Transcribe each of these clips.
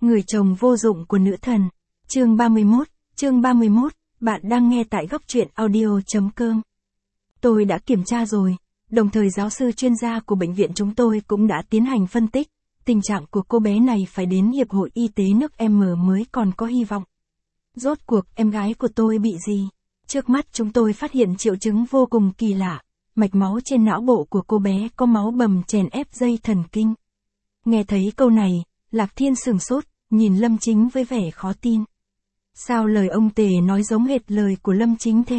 Người chồng vô dụng của nữ thần. Chương 31, bạn đang nghe tại góc truyện audio.com. Tôi đã kiểm tra rồi, đồng thời giáo sư chuyên gia của bệnh viện chúng tôi cũng đã tiến hành phân tích, tình trạng của cô bé này phải đến Hiệp hội Y tế nước M mới còn có hy vọng. Rốt cuộc em gái của tôi bị gì? Trước mắt chúng tôi phát hiện triệu chứng vô cùng kỳ lạ, mạch máu trên não bộ của cô bé có máu bầm chèn ép dây thần kinh. Nghe thấy câu này, Lạc Thiên sửng sốt, nhìn Lâm Chính với vẻ khó tin. Sao lời ông Tề nói giống hệt lời của Lâm Chính thế?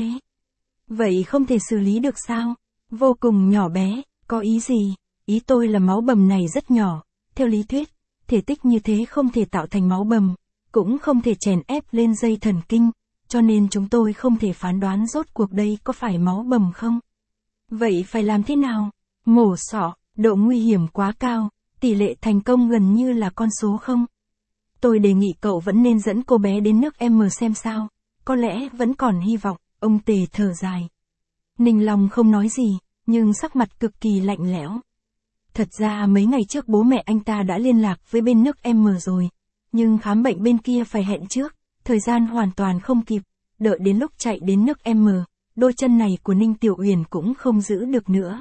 Vậy không thể xử lý được sao? Vô cùng nhỏ bé, có ý gì? Ý tôi là máu bầm này rất nhỏ, theo lý thuyết, thể tích như thế không thể tạo thành máu bầm, cũng không thể chèn ép lên dây thần kinh, cho nên chúng tôi không thể phán đoán rốt cuộc đây có phải máu bầm không? Vậy phải làm thế nào? Mổ sọ, độ nguy hiểm quá cao, tỷ lệ thành công gần như là con số không? Tôi đề nghị cậu vẫn nên dẫn cô bé đến nước M xem sao, có lẽ vẫn còn hy vọng, ông Tề thở dài. Ninh Long không nói gì, nhưng sắc mặt cực kỳ lạnh lẽo. Thật ra mấy ngày trước bố mẹ anh ta đã liên lạc với bên nước M rồi, nhưng khám bệnh bên kia phải hẹn trước, thời gian hoàn toàn không kịp, đợi đến lúc chạy đến nước M, đôi chân này của Ninh Tiểu Uyển cũng không giữ được nữa.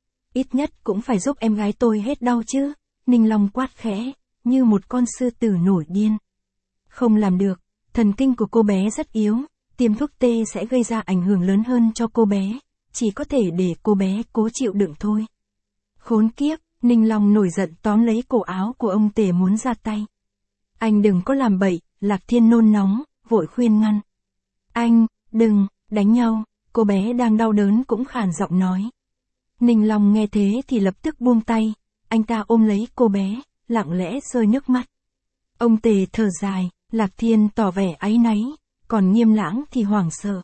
Ít nhất cũng phải giúp em gái tôi hết đau chứ, Ninh Long quát khẽ, như một con sư tử nổi điên. Không làm được, thần kinh của cô bé rất yếu, tiêm thuốc tê sẽ gây ra ảnh hưởng lớn hơn cho cô bé, chỉ có thể để cô bé cố chịu đựng thôi. Khốn kiếp, Ninh Long nổi giận tóm lấy cổ áo của ông Tề muốn ra tay. Anh đừng có làm bậy, Lạc Thiên nôn nóng, vội khuyên ngăn. Anh, đừng, đánh nhau, cô bé đang đau đớn cũng khàn giọng nói. Ninh Long nghe thế thì lập tức buông tay, anh ta ôm lấy cô bé, lặng lẽ rơi nước mắt. Ông Tề thở dài, Lạc Thiên tỏ vẻ áy náy, còn Nghiêm Lãng thì hoảng sợ.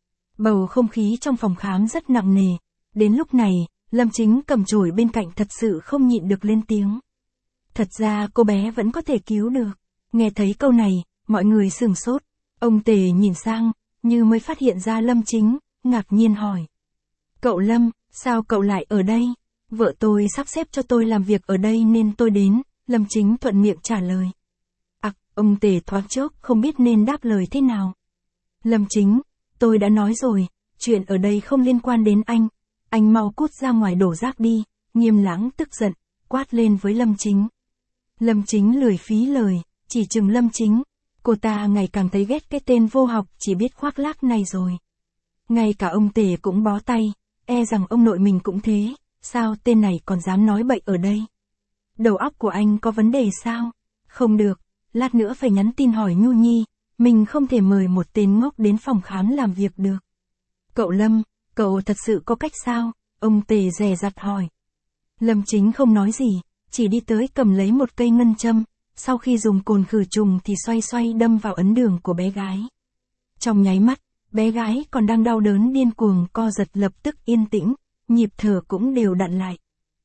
Bầu không khí trong phòng khám rất nặng nề, đến lúc này, Lâm Chính cầm chổi bên cạnh thật sự không nhịn được lên tiếng. Thật ra cô bé vẫn có thể cứu được. Nghe thấy câu này, mọi người sửng sốt, ông Tề nhìn sang, như mới phát hiện ra Lâm Chính, ngạc nhiên hỏi. Cậu Lâm, sao cậu lại ở đây? Vợ tôi sắp xếp cho tôi làm việc ở đây nên tôi đến, Lâm Chính thuận miệng trả lời. Ông Tề thoáng chốc không biết nên đáp lời thế nào. Lâm Chính, tôi đã nói rồi, chuyện ở đây không liên quan đến anh mau cút ra ngoài đổ rác đi, Nghiêm Lãng tức giận, quát lên với Lâm Chính. Lâm Chính lười phí lời, chỉ trừng Lâm Chính, cô ta ngày càng thấy ghét cái tên vô học chỉ biết khoác lác này rồi. Ngay cả ông Tề cũng bó tay, e rằng ông nội mình cũng thế, sao tên này còn dám nói bậy ở đây? Đầu óc của anh có vấn đề sao? Không được, lát nữa phải nhắn tin hỏi Nhu Nhi, mình không thể mời một tên ngốc đến phòng khám làm việc được. Cậu Lâm, cậu thật sự có cách sao? Ông Tề dè dặt hỏi. Lâm Chính không nói gì, chỉ đi tới cầm lấy một cây ngân châm, sau khi dùng cồn khử trùng thì xoay xoay đâm vào ấn đường của bé gái. Trong nháy mắt, bé gái còn đang đau đớn điên cuồng co giật lập tức yên tĩnh, nhịp thở cũng đều đặn lại.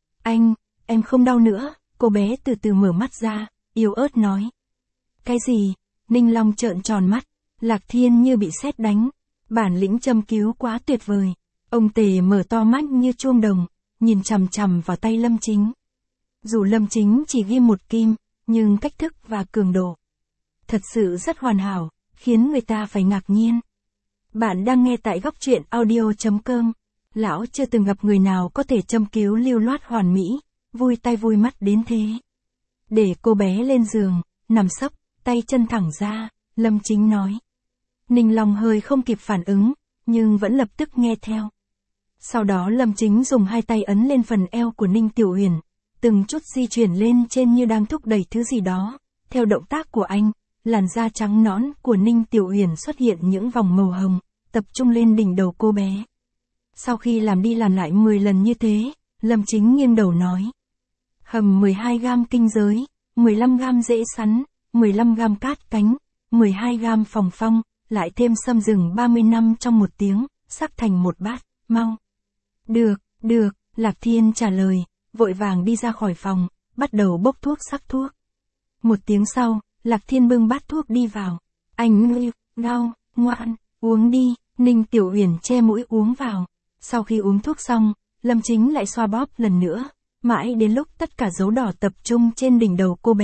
Em không đau nữa, cô bé từ từ mở mắt ra, yếu ớt nói. Cái gì? Ninh Long trợn tròn mắt, Lạc Thiên như bị sét đánh, bản lĩnh châm cứu quá tuyệt vời. Ông Tề mở to mắt như chuông đồng, nhìn chằm chằm vào tay Lâm Chính. Dù Lâm Chính chỉ ghi một kim, nhưng cách thức và cường độ thật sự rất hoàn hảo, khiến người ta phải ngạc nhiên. Bạn đang nghe tại góc truyện audio.com. Lão chưa từng gặp người nào có thể châm cứu lưu loát hoàn mỹ, vui tay vui mắt đến thế. Để cô bé lên giường, nằm sấp, tay chân thẳng ra, Lâm Chính nói. Ninh Long hơi không kịp phản ứng, nhưng vẫn lập tức nghe theo. Sau đó Lâm Chính dùng hai tay ấn lên phần eo của Ninh Tiểu Uyển, từng chút di chuyển lên trên như đang thúc đẩy thứ gì đó. Theo động tác của anh, làn da trắng nõn của Ninh Tiểu Uyển xuất hiện những vòng màu hồng, tập trung lên đỉnh đầu cô bé. Sau khi làm đi làm lại 10 lần như thế, Lâm Chính nghiêng đầu nói. Hầm 12 gam kinh giới, 15 gam rễ sắn, 15 gam cát cánh, 12 gam phòng phong, lại thêm sâm rừng 30 năm trong một tiếng, sắc thành một bát, mau. Được, Lạc Thiên trả lời, vội vàng đi ra khỏi phòng, bắt đầu bốc thuốc sắc thuốc. Một tiếng sau, Lạc Thiên bưng bát thuốc đi vào. Anh đau, ngoan, uống đi, Ninh Tiểu Uyển che mũi uống vào. Sau khi uống thuốc xong, Lâm Chính lại xoa bóp lần nữa, mãi đến lúc tất cả dấu đỏ tập trung trên đỉnh đầu cô bé,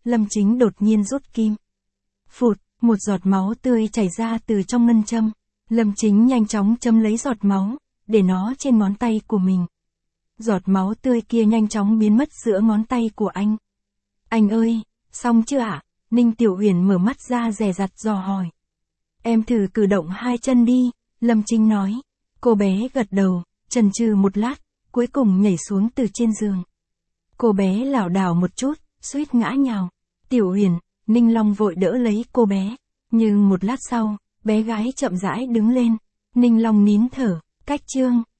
Lâm Chính đột nhiên rút kim. Phụt, một giọt máu tươi chảy ra từ trong ngân châm. Lâm Chính nhanh chóng châm lấy giọt máu, để nó trên ngón tay của mình. Giọt máu tươi kia nhanh chóng biến mất giữa ngón tay của anh. Anh ơi, xong chưa ạ? Ninh Tiểu Uyển mở mắt ra dè dặt dò hỏi. Em thử cử động hai chân đi, Lâm Chính nói. Cô bé gật đầu, chần chừ một lát, cuối cùng nhảy xuống từ trên giường. Cô bé lảo đảo một chút, suýt ngã nhào. Tiểu Uyển, Ninh Long vội đỡ lấy cô bé. Nhưng một lát sau, bé gái chậm rãi đứng lên. Ninh Long nín thở, cách chương.